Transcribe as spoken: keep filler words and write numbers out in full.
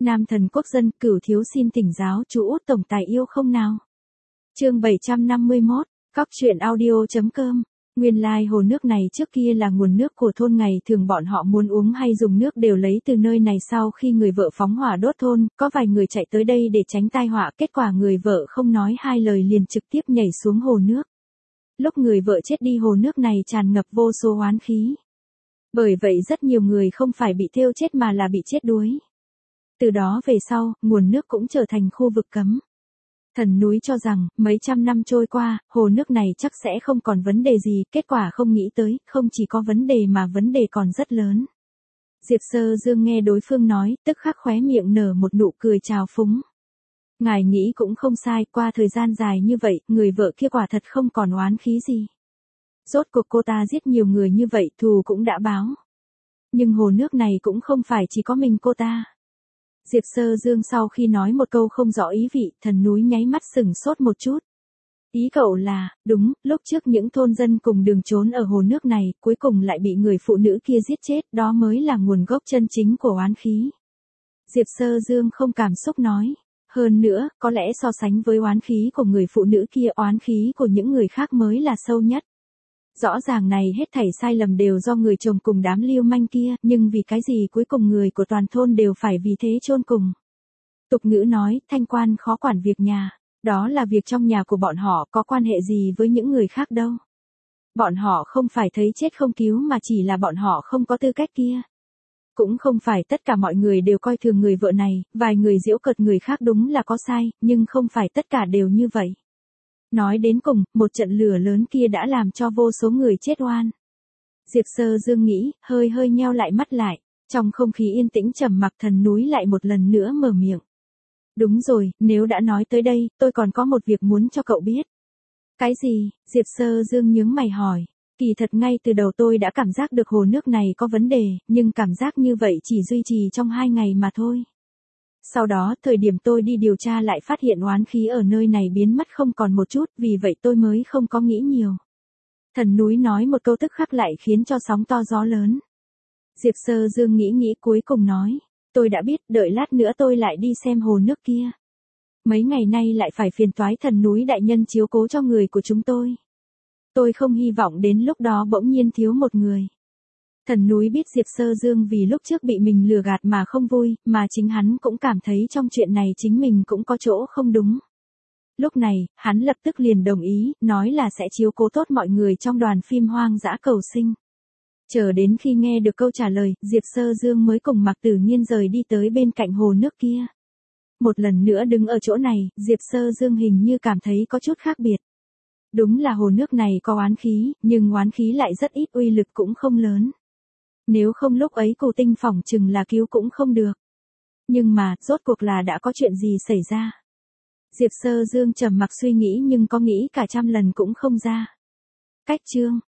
Nam thần quốc dân, Cửu thiếu xin thỉnh giáo chú út tổng tài yêu không nào. Chương bảy trăm năm mươi mốt, Cóc truyện audio chấm com. Nguyên lai hồ nước này trước kia là nguồn nước của thôn, ngày thường bọn họ muốn uống hay dùng nước đều lấy từ nơi này. Sau khi người vợ phóng hỏa đốt thôn, có vài người chạy tới đây để tránh tai họa, kết quả người vợ không nói hai lời liền trực tiếp nhảy xuống hồ nước. Lúc người vợ chết đi, hồ nước này tràn ngập vô số oán khí. Bởi vậy rất nhiều người không phải bị thiêu chết mà là bị chết đuối. Từ đó về sau, nguồn nước cũng trở thành khu vực cấm. Thần núi cho rằng, mấy trăm năm trôi qua, hồ nước này chắc sẽ không còn vấn đề gì, kết quả không nghĩ tới, không chỉ có vấn đề mà vấn đề còn rất lớn. Diệp Sơ Dương nghe đối phương nói, tức khắc khóe miệng nở một nụ cười trào phúng. Ngài nghĩ cũng không sai, qua thời gian dài như vậy, người vợ kia quả thật không còn oán khí gì. Rốt cuộc cô ta giết nhiều người như vậy, thù cũng đã báo. Nhưng hồ nước này cũng không phải chỉ có mình cô ta. Diệp Sơ Dương sau khi nói một câu không rõ ý vị, thần núi nháy mắt sửng sốt một chút. Ý cậu là, đúng, lúc trước những thôn dân cùng đường trốn ở hồ nước này, cuối cùng lại bị người phụ nữ kia giết chết, đó mới là nguồn gốc chân chính của oán khí. Diệp Sơ Dương không cảm xúc nói. Hơn nữa, có lẽ so sánh với oán khí của người phụ nữ kia, oán khí của những người khác mới là sâu nhất. Rõ ràng này hết thảy sai lầm đều do người chồng cùng đám lưu manh kia, nhưng vì cái gì cuối cùng người của toàn thôn đều phải vì thế chôn cùng. Tục ngữ nói, thanh quan khó quản việc nhà, đó là việc trong nhà của bọn họ, có quan hệ gì với những người khác đâu. Bọn họ không phải thấy chết không cứu mà chỉ là bọn họ không có tư cách kia. Cũng không phải tất cả mọi người đều coi thường người vợ này, vài người giễu cợt người khác đúng là có sai, nhưng không phải tất cả đều như vậy. Nói đến cùng, một trận lửa lớn kia đã làm cho vô số người chết oan. Diệp Sơ Dương nghĩ, hơi hơi nheo lại mắt lại, trong không khí yên tĩnh trầm mặc, thần núi lại một lần nữa mở miệng. Đúng rồi, nếu đã nói tới đây, tôi còn có một việc muốn cho cậu biết. Cái gì? Diệp Sơ Dương nhướng mày hỏi. Kỳ thật ngay từ đầu tôi đã cảm giác được hồ nước này có vấn đề, nhưng cảm giác như vậy chỉ duy trì trong hai ngày mà thôi. Sau đó, thời điểm tôi đi điều tra lại phát hiện oán khí ở nơi này biến mất không còn một chút, vì vậy tôi mới không có nghĩ nhiều. Thần núi nói một câu tức khắc lại khiến cho sóng to gió lớn. Diệp Sơ Dương nghĩ nghĩ cuối cùng nói, tôi đã biết, đợi lát nữa tôi lại đi xem hồ nước kia. Mấy ngày nay lại phải phiền toái thần núi đại nhân chiếu cố cho người của chúng tôi. Tôi không hy vọng đến lúc đó bỗng nhiên thiếu một người. Thần núi biết Diệp Sơ Dương vì lúc trước bị mình lừa gạt mà không vui, mà chính hắn cũng cảm thấy trong chuyện này chính mình cũng có chỗ không đúng. Lúc này, hắn lập tức liền đồng ý, nói là sẽ chiếu cố tốt mọi người trong đoàn phim Hoang dã cầu sinh. Chờ đến khi nghe được câu trả lời, Diệp Sơ Dương mới cùng Mạc Tử Nghiên rời đi tới bên cạnh hồ nước kia. Một lần nữa đứng ở chỗ này, Diệp Sơ Dương hình như cảm thấy có chút khác biệt. Đúng là hồ nước này có oán khí, nhưng oán khí lại rất ít, uy lực cũng không lớn. Nếu không lúc ấy Cù Tinh phỏng chừng là cứu cũng không được. Nhưng mà, rốt cuộc là đã có chuyện gì xảy ra? Diệp Sơ Dương trầm mặc suy nghĩ nhưng có nghĩ cả trăm lần cũng không ra. Cách chương